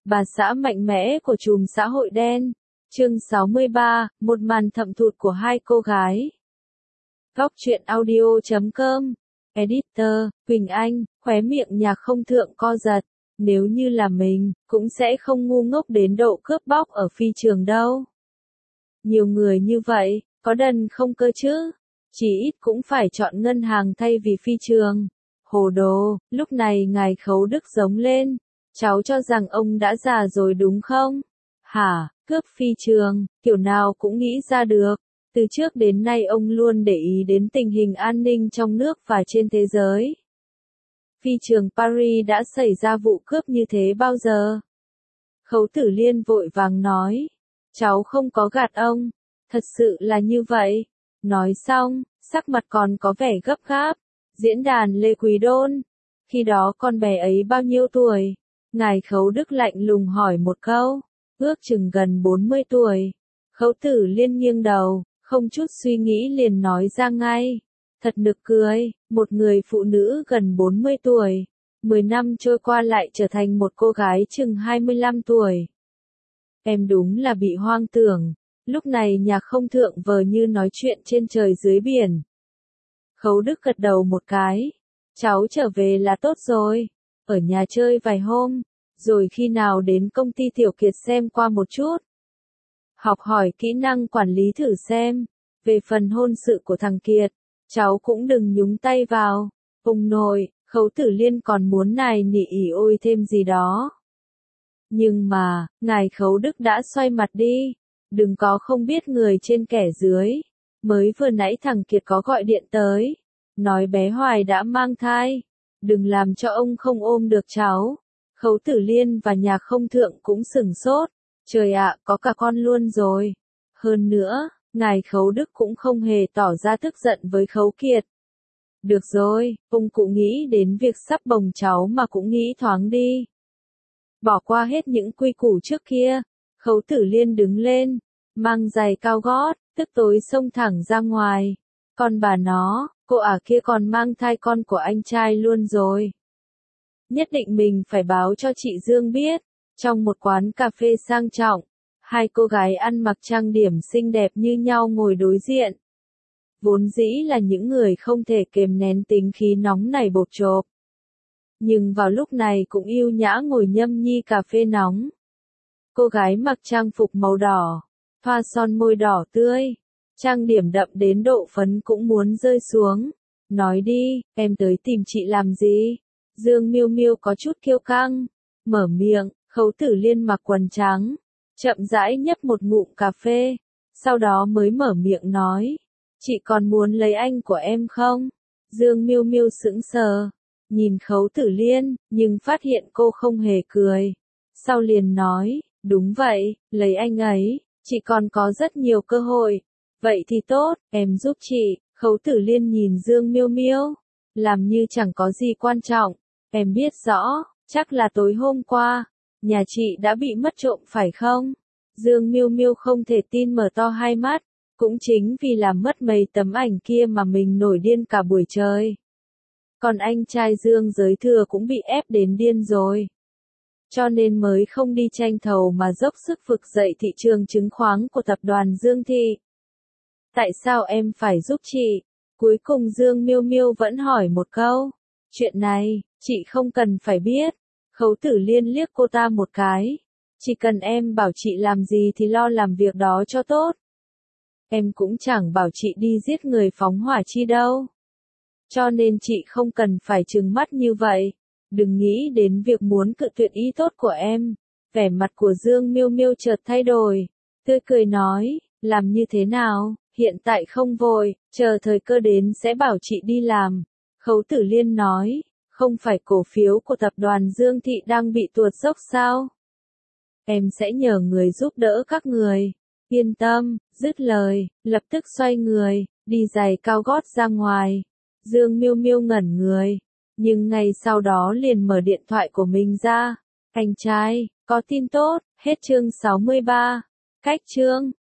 Bà xã mạnh mẽ của chùm xã hội đen. Chương 63, một màn thậm thụt của hai cô gái. Góc truyện audio.com. Editor, Quỳnh Anh, khóe miệng Nhạc Không Thượng co giật. Nếu như là mình, cũng sẽ không ngu ngốc đến độ cướp bóc ở phi trường đâu. Nhiều người như vậy, có đần không cơ chứ? Chỉ ít cũng phải chọn ngân hàng thay vì phi trường. Hồ đồ, lúc này ngài Khấu Đức giống lên. Cháu cho rằng ông đã già rồi đúng không? Hả, cướp phi trường, kiểu nào cũng nghĩ ra được. Từ trước đến nay ông luôn để ý đến tình hình an ninh trong nước và trên thế giới. Phi trường Paris đã xảy ra vụ cướp như thế bao giờ? Khấu Tử Liên vội vàng nói. Cháu không có gạt ông. Thật sự là như vậy. Nói xong, sắc mặt còn có vẻ gấp gáp. Diễn đàn Lê Quý Đôn. Khi đó con bé ấy bao nhiêu tuổi? Ngài Khấu Đức lạnh lùng hỏi một câu. Ước chừng gần 40 tuổi. Khấu Tử Liên nghiêng đầu, không chút suy nghĩ liền nói ra ngay. Thật nực cười, một người phụ nữ gần 40 tuổi. 10 năm trôi qua lại trở thành một cô gái chừng 25 tuổi. Em đúng là bị hoang tưởng. Lúc này Nhạc Không Thượng vờ như nói chuyện trên trời dưới biển. Khấu Đức gật đầu một cái. Cháu trở về là tốt rồi. Ở nhà chơi vài hôm. Rồi khi nào đến công ty Tiểu Kiệt xem qua một chút. Học hỏi kỹ năng quản lý thử xem. Về phần hôn sự của thằng Kiệt, cháu cũng đừng nhúng tay vào. Ông nội, Khấu Tử Liên còn muốn nài nỉ ỉ ôi thêm gì đó. Nhưng mà, ngài Khấu Đức đã xoay mặt đi. Đừng có không biết người trên kẻ dưới. Mới vừa nãy thằng Kiệt có gọi điện tới. Nói bé Hoài đã mang thai. Đừng làm cho ông không ôm được cháu. Khấu Tử Liên và Nhạc Không Thượng cũng sửng sốt. Trời ạ, có cả con luôn rồi. Hơn nữa, ngài Khấu Đức cũng không hề tỏ ra tức giận với Khấu Kiệt. Được rồi, ông cụ nghĩ đến việc sắp bồng cháu mà cũng nghĩ thoáng đi. Bỏ qua hết những quy củ trước kia. Khấu Tử Liên đứng lên, mang giày cao gót, tức tối xông thẳng ra ngoài. Còn bà nó, cô ả kia còn mang thai con của anh trai luôn rồi. Nhất định mình phải báo cho chị Dương biết. Trong một quán cà phê sang trọng, hai cô gái ăn mặc trang điểm xinh đẹp như nhau ngồi đối diện. Vốn dĩ là những người không thể kềm nén tính khí nóng nảy bột chộp. Nhưng vào lúc này cũng yêu nhã ngồi nhâm nhi cà phê nóng. Cô gái mặc trang phục màu đỏ, thoa son môi đỏ tươi, trang điểm đậm đến độ phấn cũng muốn rơi xuống. Nói đi, em tới tìm chị làm gì? Dương Miêu Miêu có chút kiêu căng, mở miệng. Khấu Tử Liên mặc quần trắng, chậm rãi nhấp một ngụm cà phê, sau đó mới mở miệng nói. Chị còn muốn lấy anh của em không? Dương Miêu Miêu sững sờ, nhìn Khấu Tử Liên, nhưng phát hiện cô không hề cười. Sau liền nói, đúng vậy, lấy anh ấy, chị còn có rất nhiều cơ hội. Vậy thì tốt, em giúp chị. Khấu Tử Liên nhìn Dương Miêu Miêu, làm như chẳng có gì quan trọng. Em biết rõ, chắc là tối hôm qua, nhà chị đã bị mất trộm phải không? Dương Miêu Miêu không thể tin mở to hai mắt. Cũng chính vì làm mất mấy tấm ảnh kia mà mình nổi điên cả buổi trời. Còn anh trai Dương Giới Thừa cũng bị ép đến điên rồi. Cho nên mới không đi tranh thầu mà dốc sức vực dậy thị trường chứng khoán của tập đoàn Dương Thị. Tại sao em phải giúp chị? Cuối cùng Dương Miêu Miêu vẫn hỏi một câu. Chuyện này, chị không cần phải biết. Khấu Tử Liên liếc cô ta một cái. Chỉ cần em bảo chị làm gì thì lo làm việc đó cho tốt. Em cũng chẳng bảo chị đi giết người phóng hỏa chi đâu. Cho nên chị không cần phải trừng mắt như vậy. Đừng nghĩ đến việc muốn cự tuyệt ý tốt của em. Vẻ mặt của Dương Miêu Miêu chợt thay đổi. Tươi cười nói, làm như thế nào, hiện tại không vội, chờ thời cơ đến sẽ bảo chị đi làm. Khấu Tử Liên nói, không phải cổ phiếu của tập đoàn Dương Thị đang bị tuột dốc sao? Em sẽ nhờ người giúp đỡ các người. Yên tâm, dứt lời, lập tức xoay người, đi giày cao gót ra ngoài. Dương Miêu Miêu ngẩn người, nhưng ngay sau đó liền mở điện thoại của mình ra. Anh trai, có tin tốt, hết chương 63. Cách chương.